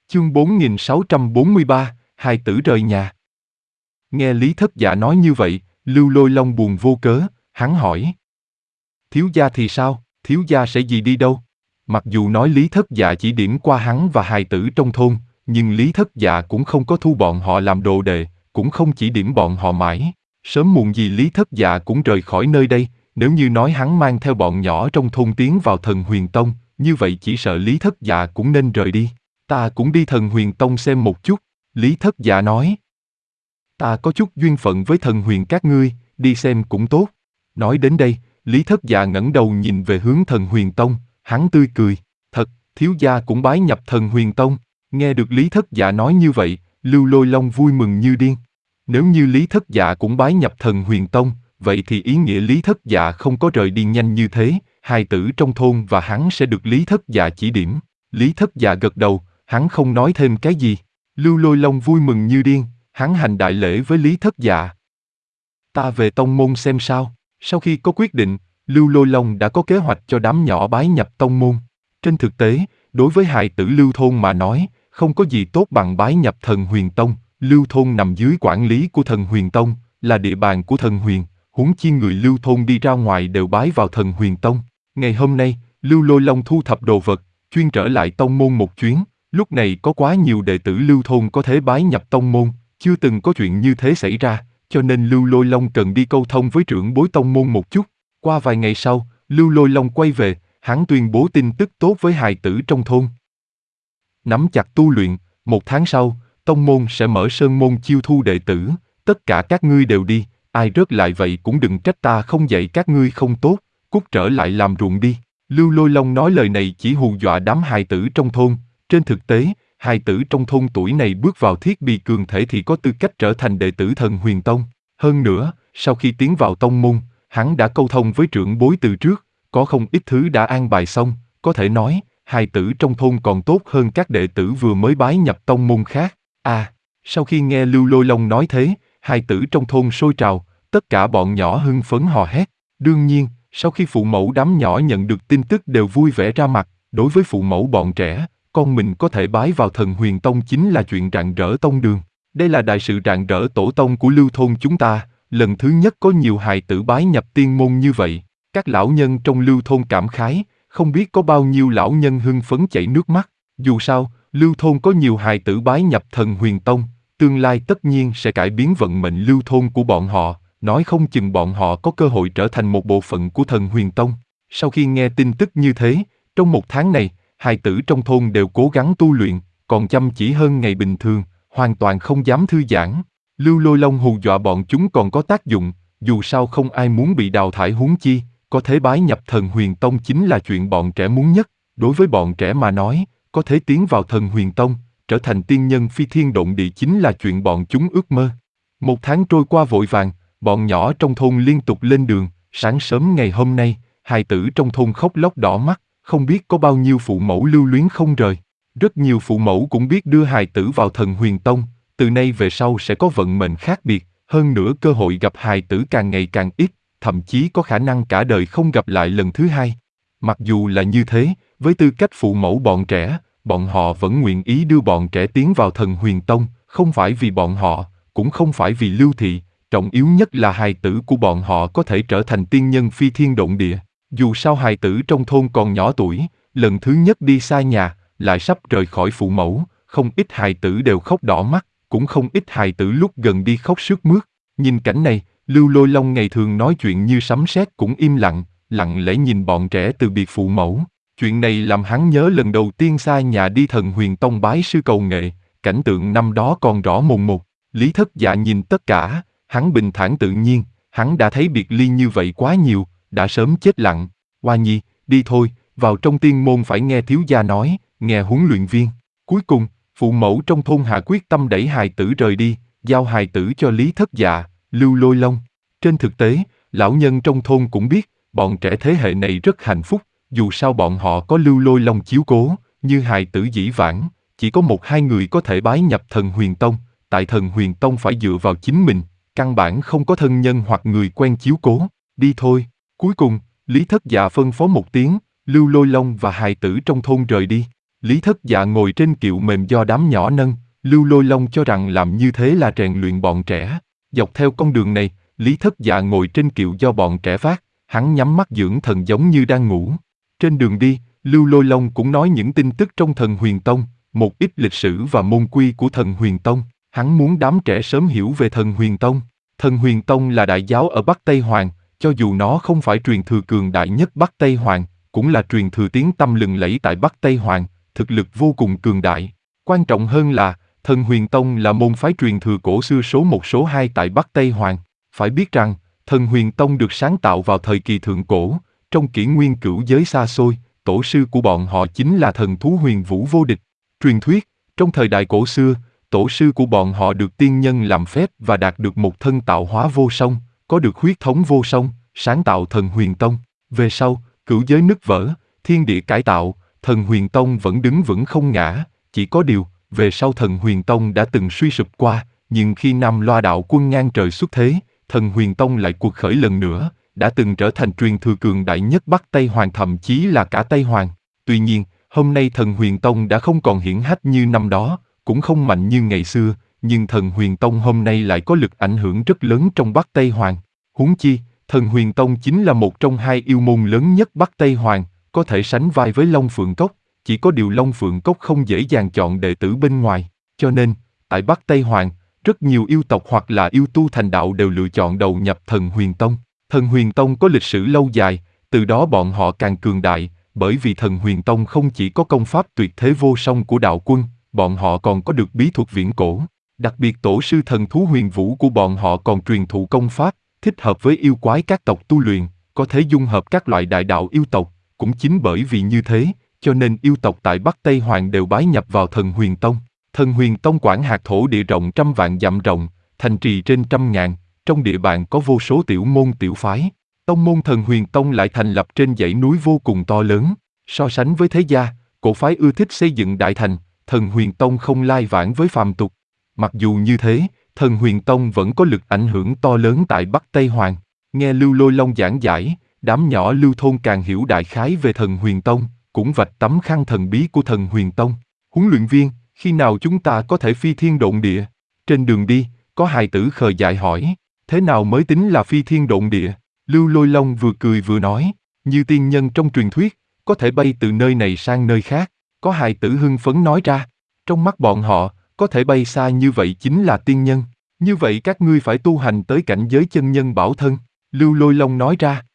Chương 4643, hài tử rời nhà. Nghe Lý Thất Dạ nói như vậy, Lưu Lôi Long buồn vô cớ, hắn hỏi. Thiếu gia thì sao, thiếu gia sẽ gì đi đâu? Mặc dù nói Lý Thất Dạ chỉ điểm qua hắn và hài tử trong thôn, nhưng Lý Thất Dạ cũng không có thu bọn họ làm đồ đệ, cũng không chỉ điểm bọn họ mãi. Sớm muộn gì Lý Thất Dạ cũng rời khỏi nơi đây, nếu như nói hắn mang theo bọn nhỏ trong thôn tiến vào Thần Huyền Tông, như vậy chỉ sợ Lý Thất Dạ cũng nên rời đi. Ta cũng đi Thần Huyền Tông xem một chút, Lý Thất Dạ nói. Ta có chút duyên phận với Thần Huyền các ngươi, đi xem cũng tốt. Nói đến đây, Lý Thất Dạ ngẩng đầu nhìn về hướng Thần Huyền Tông, hắn tươi cười. Thật, thiếu gia cũng bái nhập Thần Huyền Tông. Nghe được Lý Thất Dạ nói như vậy, Lưu Lôi Long vui mừng như điên. Nếu như Lý Thất Dạ cũng bái nhập Thần Huyền Tông, vậy thì ý nghĩa Lý Thất Dạ không có rời đi nhanh như thế, hài tử trong thôn và hắn sẽ được Lý Thất Dạ chỉ điểm. Lý Thất Dạ gật đầu, hắn không nói thêm cái gì. Lưu Lôi Long vui mừng như điên, hắn hành đại lễ với Lý Thất Dạ. Ta về tông môn xem sao. Sau khi có quyết định, Lưu Lôi Long đã có kế hoạch cho đám nhỏ bái nhập tông môn. Trên thực tế, đối với hài tử Lưu thôn mà nói, không có gì tốt bằng bái nhập Thần Huyền Tông. Lưu thôn nằm dưới quản lý của Thần Huyền Tông, là địa bàn của Thần Huyền, huống chi người Lưu thôn đi ra ngoài đều bái vào Thần Huyền Tông. Ngày hôm nay, Lưu Lôi Long thu thập đồ vật, chuyên trở lại tông môn một chuyến. Lúc này có quá nhiều đệ tử Lưu thôn có thể bái nhập tông môn, chưa từng có chuyện như thế xảy ra, cho nên Lưu Lôi Long cần đi câu thông với trưởng bối tông môn một chút. Qua vài ngày sau, Lưu Lôi Long quay về, hắn tuyên bố tin tức tốt với hài tử trong thôn. Nắm chặt tu luyện, 1 tháng sau, tông môn sẽ mở sơn môn chiêu thu đệ tử, tất cả các ngươi đều đi, ai rớt lại vậy cũng đừng trách ta không dạy các ngươi không tốt, cút trở lại làm ruộng đi. Lưu Lôi Long nói lời này chỉ hù dọa đám hài tử trong thôn, trên thực tế, hài tử trong thôn tuổi này bước vào thiết bị cường thể thì có tư cách trở thành đệ tử Thần Huyền Tông. Hơn nữa, sau khi tiến vào tông môn, hắn đã câu thông với trưởng bối từ trước, có không ít thứ đã an bài xong, có thể nói, hài tử trong thôn còn tốt hơn các đệ tử vừa mới bái nhập tông môn khác. Sau khi nghe Lưu Lôi Long nói thế, hài tử trong thôn sôi trào, tất cả bọn nhỏ hưng phấn hò hét. Đương nhiên, sau khi phụ mẫu đám nhỏ nhận được tin tức đều vui vẻ ra mặt, đối với phụ mẫu bọn trẻ, con mình có thể bái vào Thần Huyền Tông chính là chuyện rạng rỡ tông đường. Đây là đại sự rạng rỡ tổ tông của Lưu thôn chúng ta, lần thứ nhất có nhiều hài tử bái nhập tiên môn như vậy. Các lão nhân trong Lưu thôn cảm khái, không biết có bao nhiêu lão nhân hưng phấn chảy nước mắt. Dù sao, Lưu thôn có nhiều hài tử bái nhập Thần Huyền Tông, tương lai tất nhiên sẽ cải biến vận mệnh Lưu thôn của bọn họ, nói không chừng bọn họ có cơ hội trở thành một bộ phận của Thần Huyền Tông. Sau khi nghe tin tức như thế, trong 1 tháng này, hài tử trong thôn đều cố gắng tu luyện, còn chăm chỉ hơn ngày bình thường, hoàn toàn không dám thư giãn. Lưu Lôi Long hù dọa bọn chúng còn có tác dụng, dù sao không ai muốn bị đào thải huống chi, có thể bái nhập Thần Huyền Tông chính là chuyện bọn trẻ muốn nhất. Đối với bọn trẻ mà nói, có thể tiến vào Thần Huyền Tông, trở thành tiên nhân phi thiên động địa chính là chuyện bọn chúng ước mơ. 1 tháng trôi qua vội vàng, bọn nhỏ trong thôn liên tục lên đường, sáng sớm ngày hôm nay, hài tử trong thôn khóc lóc đỏ mắt, không biết có bao nhiêu phụ mẫu lưu luyến không rời. Rất nhiều phụ mẫu cũng biết đưa hài tử vào Thần Huyền Tông, từ nay về sau sẽ có vận mệnh khác biệt, hơn nữa cơ hội gặp hài tử càng ngày càng ít, thậm chí có khả năng cả đời không gặp lại lần thứ hai. Mặc dù là như thế, với tư cách phụ mẫu bọn trẻ, bọn họ vẫn nguyện ý đưa bọn trẻ tiến vào Thần Huyền Tông, không phải vì bọn họ, cũng không phải vì Lưu thị, trọng yếu nhất là hài tử của bọn họ có thể trở thành tiên nhân phi thiên động địa. Dù sao hài tử trong thôn còn nhỏ tuổi, lần thứ nhất đi xa nhà, lại sắp rời khỏi phụ mẫu, không ít hài tử đều khóc đỏ mắt, cũng không ít hài tử lúc gần đi khóc sướt mướt. Nhìn cảnh này, Lưu Lôi Long ngày thường nói chuyện như sấm sét cũng im lặng, lặng lẽ nhìn bọn trẻ từ biệt phụ mẫu. Chuyện này làm hắn nhớ lần đầu tiên xa nhà đi Thần Huyền Tông bái sư cầu nghệ, cảnh tượng năm đó còn rõ mồn một. Lý Thất Dạ nhìn tất cả, hắn bình thản tự nhiên, hắn đã thấy biệt ly như vậy quá nhiều, đã sớm chết lặng. Hoa Nhi, đi thôi, vào trong tiên môn phải nghe thiếu gia nói, nghe huấn luyện viên. Cuối cùng, phụ mẫu trong thôn hạ quyết tâm đẩy hài tử rời đi, giao hài tử cho Lý Thất Dạ, Lưu Lôi Long. Trên thực tế, lão nhân trong thôn cũng biết, bọn trẻ thế hệ này rất hạnh phúc, dù sao bọn họ có Lưu Lôi Long chiếu cố, như hài tử dĩ vãng, chỉ có 1-2 người có thể bái nhập Thần Huyền Tông, tại Thần Huyền Tông phải dựa vào chính mình, căn bản không có thân nhân hoặc người quen chiếu cố, đi thôi. Cuối cùng, Lý Thất Dạ phân phó một tiếng, Lưu Lôi Long và hài tử trong thôn rời đi. Lý Thất Dạ ngồi trên kiệu mềm do đám nhỏ nâng, Lưu Lôi Long cho rằng làm như thế là rèn luyện bọn trẻ. Dọc theo con đường này, Lý Thất Dạ ngồi trên kiệu do bọn trẻ vác, hắn nhắm mắt dưỡng thần giống như đang ngủ. Trên đường đi, Lưu Lôi Long cũng nói những tin tức trong Thần Huyền Tông, một ít lịch sử và môn quy của Thần Huyền Tông. Hắn muốn đám trẻ sớm hiểu về Thần Huyền Tông. Thần Huyền Tông là đại giáo ở Bắc Tây Hoàng, cho dù nó không phải truyền thừa cường đại nhất Bắc Tây Hoàng, cũng là truyền thừa tiếng tăm lừng lẫy tại Bắc Tây Hoàng, thực lực vô cùng cường đại. Quan trọng hơn là, Thần Huyền Tông là môn phái truyền thừa cổ xưa số 1 số 2 tại Bắc Tây Hoàng. Phải biết rằng, Thần Huyền Tông được sáng tạo vào thời kỳ thượng cổ, trong kỷ nguyên cửu giới xa xôi, tổ sư của bọn họ chính là thần thú huyền vũ vô địch. Truyền thuyết, trong thời đại cổ xưa, tổ sư của bọn họ được tiên nhân làm phép và đạt được một thân tạo hóa vô song, có được huyết thống vô song, sáng tạo Thần Huyền Tông. Về sau, cửu giới nứt vỡ, thiên địa cải tạo, Thần Huyền Tông vẫn đứng vững không ngã, chỉ có điều, về sau Thần Huyền Tông đã từng suy sụp qua, nhưng khi Nam Loa đạo quân ngang trời xuất thế, Thần Huyền Tông lại cuộc khởi lần nữa, đã từng trở thành truyền thừa cường đại nhất Bắc Tây Hoàng thậm chí là cả Tây Hoàng. Tuy nhiên, hôm nay Thần Huyền Tông đã không còn hiển hách như năm đó, cũng không mạnh như ngày xưa, nhưng Thần Huyền Tông hôm nay lại có lực ảnh hưởng rất lớn trong Bắc Tây Hoàng. Huống chi, Thần Huyền Tông chính là một trong hai yêu môn lớn nhất Bắc Tây Hoàng, có thể sánh vai với Long Phượng Cốc, chỉ có điều Long Phượng Cốc không dễ dàng chọn đệ tử bên ngoài, cho nên, tại Bắc Tây Hoàng, rất nhiều yêu tộc hoặc là yêu tu thành đạo đều lựa chọn đầu nhập Thần Huyền Tông. Thần Huyền Tông có lịch sử lâu dài, từ đó bọn họ càng cường đại, bởi vì Thần Huyền Tông không chỉ có công pháp tuyệt thế vô song của đạo quân, bọn họ còn có được bí thuật viễn cổ. Đặc biệt tổ sư thần thú huyền vũ của bọn họ còn truyền thụ công pháp, thích hợp với yêu quái các tộc tu luyện, có thể dung hợp các loại đại đạo yêu tộc. Cũng chính bởi vì như thế, cho nên yêu tộc tại Bắc Tây Hoàng đều bái nhập vào Thần Huyền Tông. Thần Huyền Tông quản hạt thổ địa rộng trăm vạn dặm rộng, thành trì trên trăm ngàn, trong địa bàn có vô số tiểu môn tiểu phái. Tông môn Thần Huyền Tông lại thành lập trên dãy núi vô cùng to lớn. So sánh với thế gia, cổ phái ưa thích xây dựng đại thành, Thần Huyền Tông không lai vãng với phàm tục. Mặc dù như thế, Thần Huyền Tông vẫn có lực ảnh hưởng to lớn tại Bắc Tây Hoàng. Nghe Lưu Lôi Long giảng giải, đám nhỏ Lưu thôn càng hiểu đại khái về Thần Huyền Tông, cũng vạch tấm khăn thần bí của Thần Huyền Tông. Huấn luyện viên, khi nào chúng ta có thể phi thiên độn địa? Trên đường đi, có hài tử khờ dại hỏi, thế nào mới tính là phi thiên độn địa? Lưu Lôi Long vừa cười vừa nói, như tiên nhân trong truyền thuyết, có thể bay từ nơi này sang nơi khác. Có hài tử hưng phấn nói ra, trong mắt bọn họ, có thể bay xa như vậy chính là tiên nhân. Như vậy các ngươi phải tu hành tới cảnh giới chân nhân bảo thân. Lưu Lôi Long nói ra,